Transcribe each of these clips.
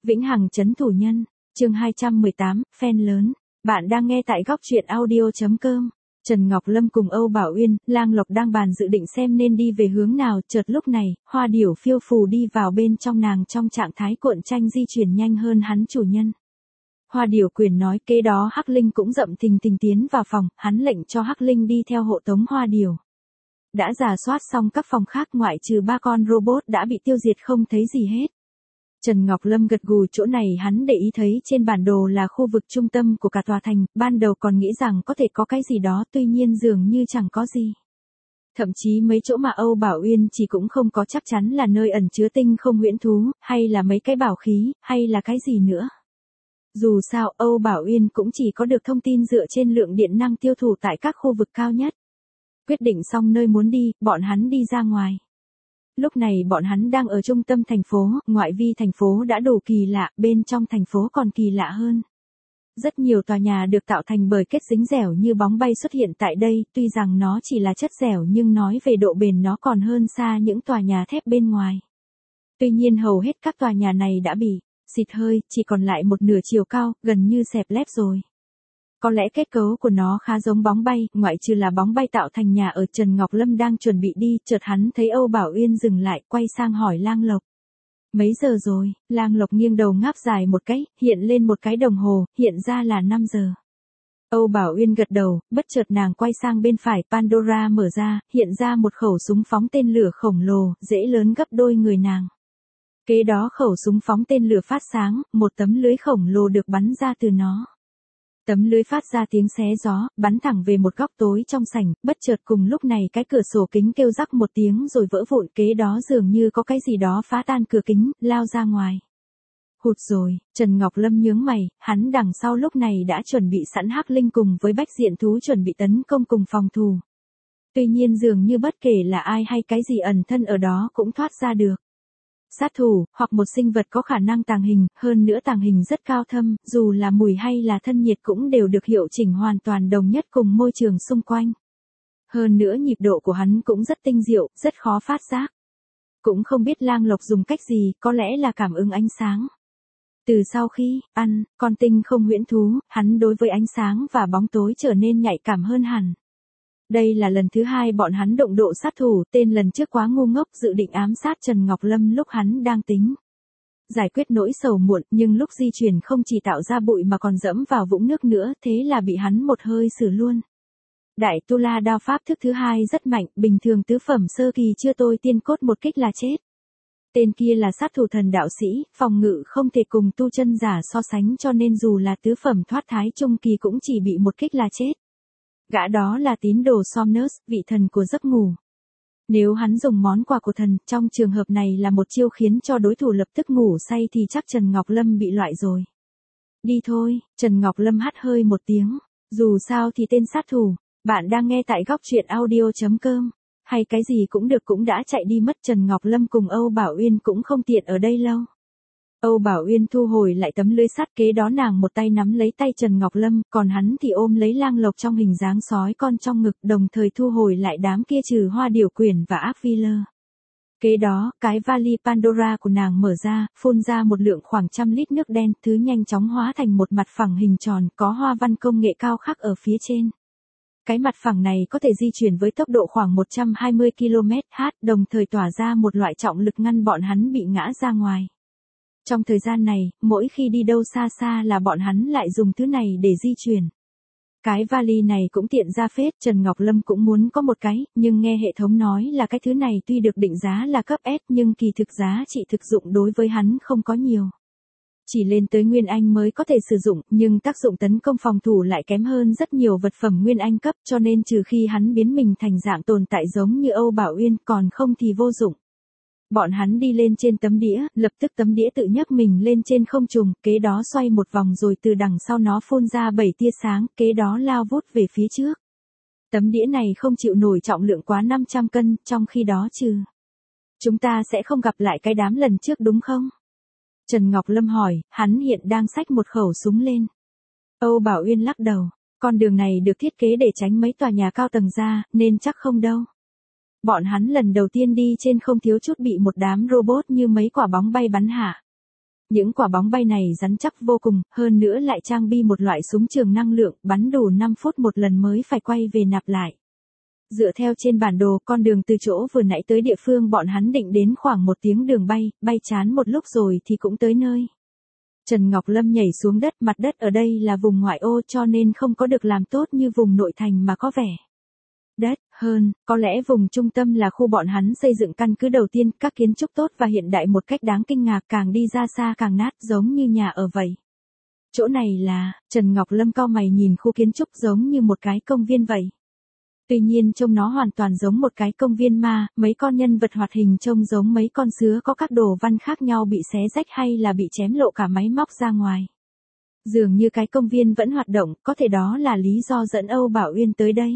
Vĩnh Hằng trấn thủ nhân, chương 218, fan lớn. Bạn đang nghe tại góc truyện audio.com. Trần Ngọc Lâm cùng Âu Bảo Uyên, Lang Lộc đang bàn dự định xem nên đi về hướng nào, chợt lúc này, Hoa Điểu phiêu phù đi vào bên trong nàng trong trạng thái cuộn tranh di chuyển nhanh hơn hắn chủ nhân. Hoa Điểu quyền nói kế đó Hắc Linh cũng rậm thình thình tiến vào phòng, hắn lệnh cho Hắc Linh đi theo hộ tống Hoa Điểu. Đã rà soát xong các phòng khác ngoại trừ 3 con robot đã bị tiêu diệt không thấy gì hết. Trần Ngọc Lâm gật gù, chỗ này hắn để ý thấy trên bản đồ là khu vực trung tâm của cả tòa thành, ban đầu còn nghĩ rằng có thể có cái gì đó, tuy nhiên dường như chẳng có gì. Thậm chí mấy chỗ mà Âu Bảo Uyên chỉ cũng không có chắc chắn là nơi ẩn chứa tinh không huyễn thú, hay là mấy cái bảo khí, hay là cái gì nữa. Dù sao Âu Bảo Uyên cũng chỉ có được thông tin dựa trên lượng điện năng tiêu thụ tại các khu vực cao nhất. Quyết định xong nơi muốn đi, bọn hắn đi ra ngoài. Lúc này bọn hắn đang ở trung tâm thành phố, ngoại vi thành phố đã đủ kỳ lạ, bên trong thành phố còn kỳ lạ hơn. Rất nhiều tòa nhà được tạo thành bởi kết dính dẻo như bóng bay xuất hiện tại đây, tuy rằng nó chỉ là chất dẻo nhưng nói về độ bền nó còn hơn xa những tòa nhà thép bên ngoài. Tuy nhiên hầu hết các tòa nhà này đã bị xịt hơi, chỉ còn lại một nửa chiều cao, gần như xẹp lép rồi. Có lẽ kết cấu của nó khá giống bóng bay, ngoại trừ là bóng bay tạo thành nhà ở. Trần Ngọc Lâm đang chuẩn bị đi, chợt hắn thấy Âu Bảo Uyên dừng lại, quay sang hỏi Lang Lộc. Mấy giờ rồi? Lang Lộc nghiêng đầu ngáp dài một cái, hiện lên một cái đồng hồ, hiện ra là 5 giờ. Âu Bảo Uyên gật đầu, bất chợt nàng quay sang bên phải, Pandora mở ra, hiện ra một khẩu súng phóng tên lửa khổng lồ, dễ lớn gấp đôi người nàng. Kế đó khẩu súng phóng tên lửa phát sáng, một tấm lưới khổng lồ được bắn ra từ nó. Tấm lưới phát ra tiếng xé gió, bắn thẳng về một góc tối trong sảnh, bất chợt cùng lúc này cái cửa sổ kính kêu rắc một tiếng rồi vỡ vụn, kế đó dường như có cái gì đó phá tan cửa kính, lao ra ngoài. Hụt rồi, Trần Ngọc Lâm nhướng mày, hắn đằng sau lúc này đã chuẩn bị sẵn Hắc Linh cùng với Bách Diện Thú chuẩn bị tấn công cùng phòng thủ. Tuy nhiên dường như bất kể là ai hay cái gì ẩn thân ở đó cũng thoát ra được. Sát thủ, hoặc một sinh vật có khả năng tàng hình, hơn nữa tàng hình rất cao thâm, dù là mùi hay là thân nhiệt cũng đều được hiệu chỉnh hoàn toàn đồng nhất cùng môi trường xung quanh. Hơn nữa nhịp độ của hắn cũng rất tinh diệu, rất khó phát giác. Cũng không biết Lang Lộc dùng cách gì, có lẽ là cảm ứng ánh sáng. Từ sau khi ăn con tinh không huyễn thú, hắn đối với ánh sáng và bóng tối trở nên nhạy cảm hơn hẳn. Đây là lần thứ 2 bọn hắn động độ sát thủ, tên lần trước quá ngu ngốc dự định ám sát Trần Ngọc Lâm lúc hắn đang tính giải quyết nỗi sầu muộn, nhưng lúc di chuyển không chỉ tạo ra bụi mà còn dẫm vào vũng nước nữa, thế là bị hắn một hơi xử luôn. Đại Tu La đao pháp thức thứ 2 rất mạnh, bình thường tứ phẩm sơ kỳ chưa tôi tiên cốt một kích là chết. Tên kia là sát thủ thần đạo sĩ, phòng ngự không thể cùng tu chân giả so sánh, cho nên dù là tứ phẩm thoát thái trung kỳ cũng chỉ bị một kích là chết. Gã đó là tín đồ Somnus, vị thần của giấc ngủ. Nếu hắn dùng món quà của thần, trong trường hợp này là một chiêu khiến cho đối thủ lập tức ngủ say thì chắc Trần Ngọc Lâm bị loại rồi. Đi thôi, Trần Ngọc Lâm hắt hơi một tiếng. Dù sao thì tên sát thủ, bạn đang nghe tại góc truyện audio.com. Hay cái gì cũng được cũng đã chạy đi mất. Trần Ngọc Lâm cùng Âu Bảo Uyên cũng không tiện ở đây lâu. Âu Bảo Uyên thu hồi lại tấm lưới sắt, kế đó nàng một tay nắm lấy tay Trần Ngọc Lâm, còn hắn thì ôm lấy Lang Lộc trong hình dáng sói con trong ngực, đồng thời thu hồi lại đám kia trừ Hoa Điểu Quyển và Ác Phi Lơ. Kế đó, cái vali Pandora của nàng mở ra, phun ra một lượng khoảng 100 lít nước đen, thứ nhanh chóng hóa thành một mặt phẳng hình tròn, có hoa văn công nghệ cao khắc ở phía trên. Cái mặt phẳng này có thể di chuyển với tốc độ khoảng 120 km/h, đồng thời tỏa ra một loại trọng lực ngăn bọn hắn bị ngã ra ngoài. Trong thời gian này, mỗi khi đi đâu xa xa là bọn hắn lại dùng thứ này để di chuyển. Cái vali này cũng tiện ra phết, Trần Ngọc Lâm cũng muốn có một cái, nhưng nghe hệ thống nói là cái thứ này tuy được định giá là cấp S nhưng kỳ thực giá trị thực dụng đối với hắn không có nhiều. Chỉ lên tới Nguyên Anh mới có thể sử dụng, nhưng tác dụng tấn công phòng thủ lại kém hơn rất nhiều vật phẩm Nguyên Anh cấp, cho nên trừ khi hắn biến mình thành dạng tồn tại giống như Âu Bảo Uyên, còn không thì vô dụng. Bọn hắn đi lên trên tấm đĩa, lập tức tấm đĩa tự nhấc mình lên trên không trung, kế đó xoay một vòng rồi từ đằng sau nó phun ra 7 tia sáng, kế đó lao vút về phía trước. Tấm đĩa này không chịu nổi trọng lượng quá 500 cân, trong khi đó chúng ta sẽ không gặp lại cái đám lần trước đúng không? Trần Ngọc Lâm hỏi, hắn hiện đang xách một khẩu súng lên. Âu Bảo Uyên lắc đầu, con đường này được thiết kế để tránh mấy tòa nhà cao tầng ra, nên chắc không đâu. Bọn hắn lần đầu tiên đi trên không thiếu chút bị một đám robot như mấy quả bóng bay bắn hạ. Những quả bóng bay này rắn chắc vô cùng, hơn nữa lại trang bị một loại súng trường năng lượng, bắn đủ 5 phút một lần mới phải quay về nạp lại. Dựa theo trên bản đồ, con đường từ chỗ vừa nãy tới địa phương bọn hắn định đến khoảng 1 tiếng đường bay chán một lúc rồi thì cũng tới nơi. Trần Ngọc Lâm nhảy xuống đất, mặt đất ở đây là vùng ngoại ô cho nên không có được làm tốt như vùng nội thành mà có vẻ. Đất hơn, có lẽ vùng trung tâm là khu bọn hắn xây dựng căn cứ đầu tiên, các kiến trúc tốt và hiện đại một cách đáng kinh ngạc, càng đi ra xa càng nát giống như nhà ở vậy. Chỗ này là, Trần Ngọc Lâm cau mày nhìn khu kiến trúc giống như một cái công viên vậy. Tuy nhiên trông nó hoàn toàn giống một cái công viên ma, mấy con nhân vật hoạt hình trông giống mấy con sứa có các đồ văn khác nhau bị xé rách hay là bị chém lộ cả máy móc ra ngoài. Dường như cái công viên vẫn hoạt động, có thể đó là lý do dẫn Âu Bảo Uyên tới đây.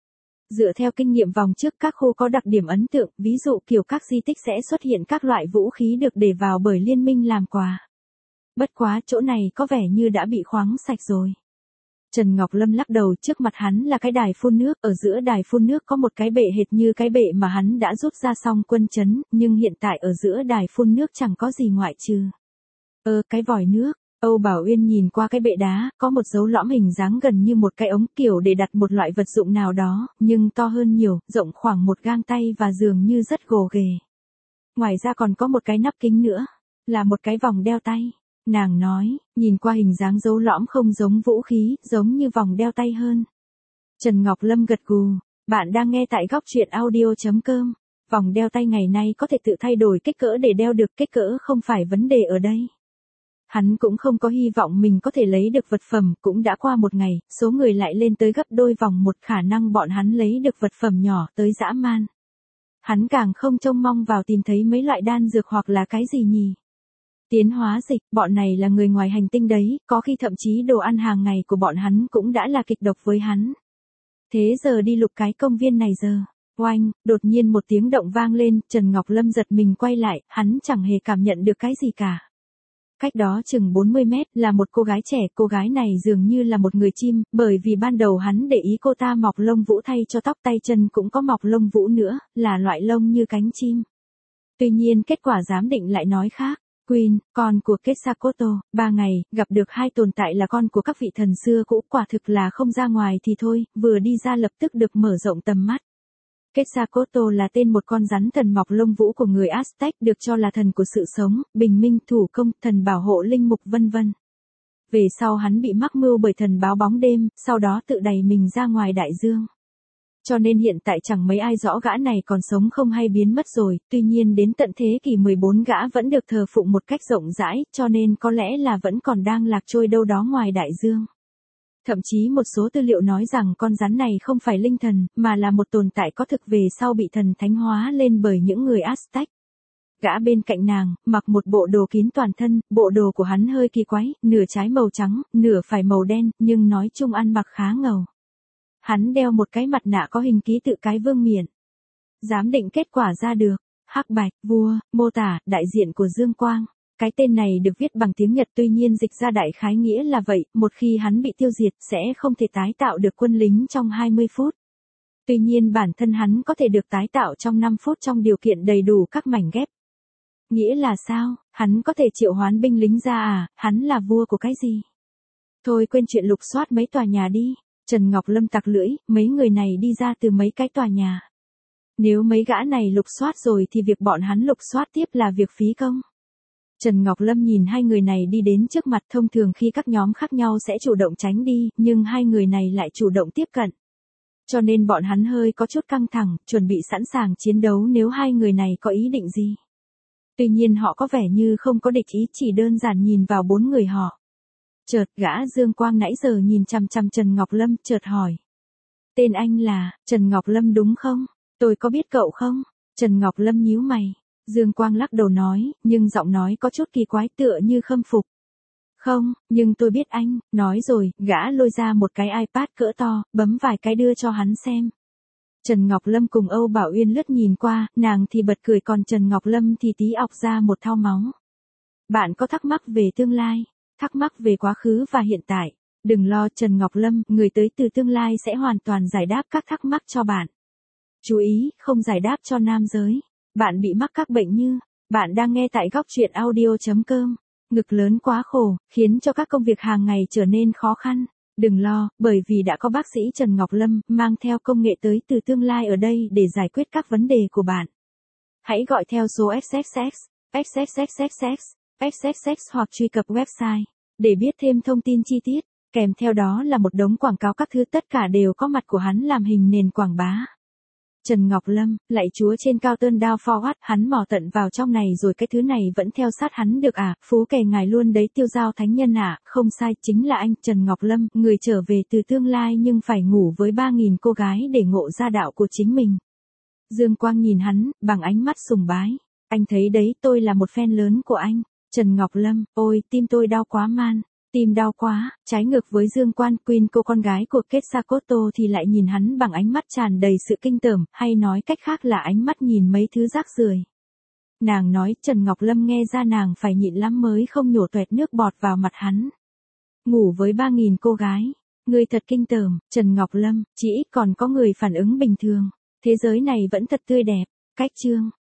Dựa theo kinh nghiệm vòng trước, các khu có đặc điểm ấn tượng, ví dụ kiểu các di tích sẽ xuất hiện các loại vũ khí được để vào bởi liên minh làm quà. Bất quá chỗ này có vẻ như đã bị khoáng sạch rồi. Trần Ngọc Lâm lắc đầu, trước mặt hắn là cái đài phun nước, ở giữa đài phun nước có một cái bệ hệt như cái bệ mà hắn đã rút ra xong quân trấn, nhưng hiện tại ở giữa đài phun nước chẳng có gì ngoại trừ. Cái vòi nước. Âu Bảo Uyên nhìn qua cái bệ đá, có một dấu lõm hình dáng gần như một cái ống kiểu để đặt một loại vật dụng nào đó, nhưng to hơn nhiều, rộng khoảng một gang tay và dường như rất gồ ghề. Ngoài ra còn có một cái nắp kính nữa, là một cái vòng đeo tay. Nàng nói, nhìn qua hình dáng dấu lõm không giống vũ khí, giống như vòng đeo tay hơn. Trần Ngọc Lâm gật gù, bạn đang nghe tại góc truyện audio.com. Vòng đeo tay ngày nay có thể tự thay đổi kích cỡ để đeo được, kích cỡ không phải vấn đề ở đây. Hắn cũng không có hy vọng mình có thể lấy được vật phẩm, cũng đã qua một ngày, số người lại lên tới gấp đôi vòng một, khả năng bọn hắn lấy được vật phẩm nhỏ tới dã man. Hắn càng không trông mong vào tìm thấy mấy loại đan dược hoặc là cái gì nhỉ. Tiến hóa dịch, bọn này là người ngoài hành tinh đấy, có khi thậm chí đồ ăn hàng ngày của bọn hắn cũng đã là kịch độc với hắn. Thế giờ đi lục cái công viên này giờ. Oanh, đột nhiên một tiếng động vang lên, Trần Ngọc Lâm giật mình quay lại, hắn chẳng hề cảm nhận được cái gì cả. Cách đó chừng 40 mét là một cô gái trẻ, cô gái này dường như là một người chim, bởi vì ban đầu hắn để ý cô ta mọc lông vũ thay cho tóc, tay chân cũng có mọc lông vũ nữa, là loại lông như cánh chim. Tuy nhiên kết quả giám định lại nói khác. Queen, con của Quetzalcoatl, 3 ngày, gặp được hai tồn tại là con của các vị thần xưa cũ, quả thực là không ra ngoài thì thôi, vừa đi ra lập tức được mở rộng tầm mắt. Quetzalcoatl là tên một con rắn thần mọc lông vũ của người Aztec, được cho là thần của sự sống, bình minh, thủ công, thần bảo hộ linh mục vân vân. Về sau hắn bị mắc mưu bởi thần báo bóng đêm, sau đó tự đày mình ra ngoài đại dương. Cho nên hiện tại chẳng mấy ai rõ gã này còn sống không hay biến mất rồi, tuy nhiên đến tận thế kỷ 14 gã vẫn được thờ phụng một cách rộng rãi, cho nên có lẽ là vẫn còn đang lạc trôi đâu đó ngoài đại dương. Thậm chí một số tư liệu nói rằng con rắn này không phải linh thần, mà là một tồn tại có thực về sau bị thần thánh hóa lên bởi những người Aztec. Gã bên cạnh nàng, mặc một bộ đồ kín toàn thân, bộ đồ của hắn hơi kỳ quái, nửa trái màu trắng, nửa phải màu đen, nhưng nói chung ăn mặc khá ngầu. Hắn đeo một cái mặt nạ có hình ký tự cái vương miện. Giám định kết quả ra được, hắc bạch, vua, mô tả, đại diện của Dương Quang. Cái tên này được viết bằng tiếng Nhật, tuy nhiên dịch ra đại khái nghĩa là vậy, một khi hắn bị tiêu diệt sẽ không thể tái tạo được quân lính trong 20 phút. Tuy nhiên bản thân hắn có thể được tái tạo trong 5 phút trong điều kiện đầy đủ các mảnh ghép. Nghĩa là sao, hắn có thể triệu hoán binh lính ra à, hắn là vua của cái gì? Thôi quên chuyện lục soát mấy tòa nhà đi. Trần Ngọc Lâm tặc lưỡi, mấy người này đi ra từ mấy cái tòa nhà. Nếu mấy gã này lục soát rồi thì việc bọn hắn lục soát tiếp là việc phí công. Trần Ngọc Lâm nhìn hai người này đi đến trước mặt, thông thường khi các nhóm khác nhau sẽ chủ động tránh đi, nhưng hai người này lại chủ động tiếp cận. Cho nên bọn hắn hơi có chút căng thẳng, chuẩn bị sẵn sàng chiến đấu nếu hai người này có ý định gì. Tuy nhiên họ có vẻ như không có địch ý, chỉ đơn giản nhìn vào 4 người họ. Chợt gã Dương Quang nãy giờ nhìn chằm chằm Trần Ngọc Lâm, chợt hỏi. Tên anh là, Trần Ngọc Lâm đúng không? Tôi có biết cậu không? Trần Ngọc Lâm nhíu mày. Dương Quang lắc đầu nói, nhưng giọng nói có chút kỳ quái tựa như khâm phục. Không, nhưng tôi biết anh, nói rồi, gã lôi ra một cái iPad cỡ to, bấm vài cái đưa cho hắn xem. Trần Ngọc Lâm cùng Âu Bảo Uyên lướt nhìn qua, nàng thì bật cười còn Trần Ngọc Lâm thì tí ọc ra một thau máu. Bạn có thắc mắc về tương lai, thắc mắc về quá khứ và hiện tại, đừng lo Trần Ngọc Lâm, người tới từ tương lai sẽ hoàn toàn giải đáp các thắc mắc cho bạn. Chú ý, không giải đáp cho nam giới. Bạn bị mắc các bệnh như, bạn đang nghe tại góc truyện audio.com. Ngực lớn quá khổ, khiến cho các công việc hàng ngày trở nên khó khăn. Đừng lo, bởi vì đã có bác sĩ Trần Ngọc Lâm mang theo công nghệ tới từ tương lai ở đây để giải quyết các vấn đề của bạn. Hãy gọi theo số XXX hoặc truy cập website để biết thêm thông tin chi tiết. Kèm theo đó là một đống quảng cáo, các thứ tất cả đều có mặt của hắn làm hình nền quảng bá. Trần Ngọc Lâm, lạy Chúa trên cao turn down forward, hắn mò tận vào trong này rồi cái thứ này vẫn theo sát hắn được à, phú kè ngài luôn đấy Tiêu Giao thánh nhân à, không sai, chính là anh Trần Ngọc Lâm, người trở về từ tương lai nhưng phải ngủ với 3.000 cô gái để ngộ ra đạo của chính mình. Dương Quang nhìn hắn, bằng ánh mắt sùng bái. Anh thấy đấy, tôi là một fan lớn của anh. Trần Ngọc Lâm, ôi, tim tôi đau quá man. Tim đau quá, trái ngược với Dương Quan, Queen cô con gái của Quetzalcoatl thì lại nhìn hắn bằng ánh mắt tràn đầy sự kinh tởm, hay nói cách khác là ánh mắt nhìn mấy thứ rác rưởi. Nàng nói, Trần Ngọc Lâm nghe ra nàng phải nhịn lắm mới không nhổ toẹt nước bọt vào mặt hắn. Ngủ với 3.000 cô gái, người thật kinh tởm, Trần Ngọc Lâm, chỉ ít còn có người phản ứng bình thường. Thế giới này vẫn thật tươi đẹp. Cách chương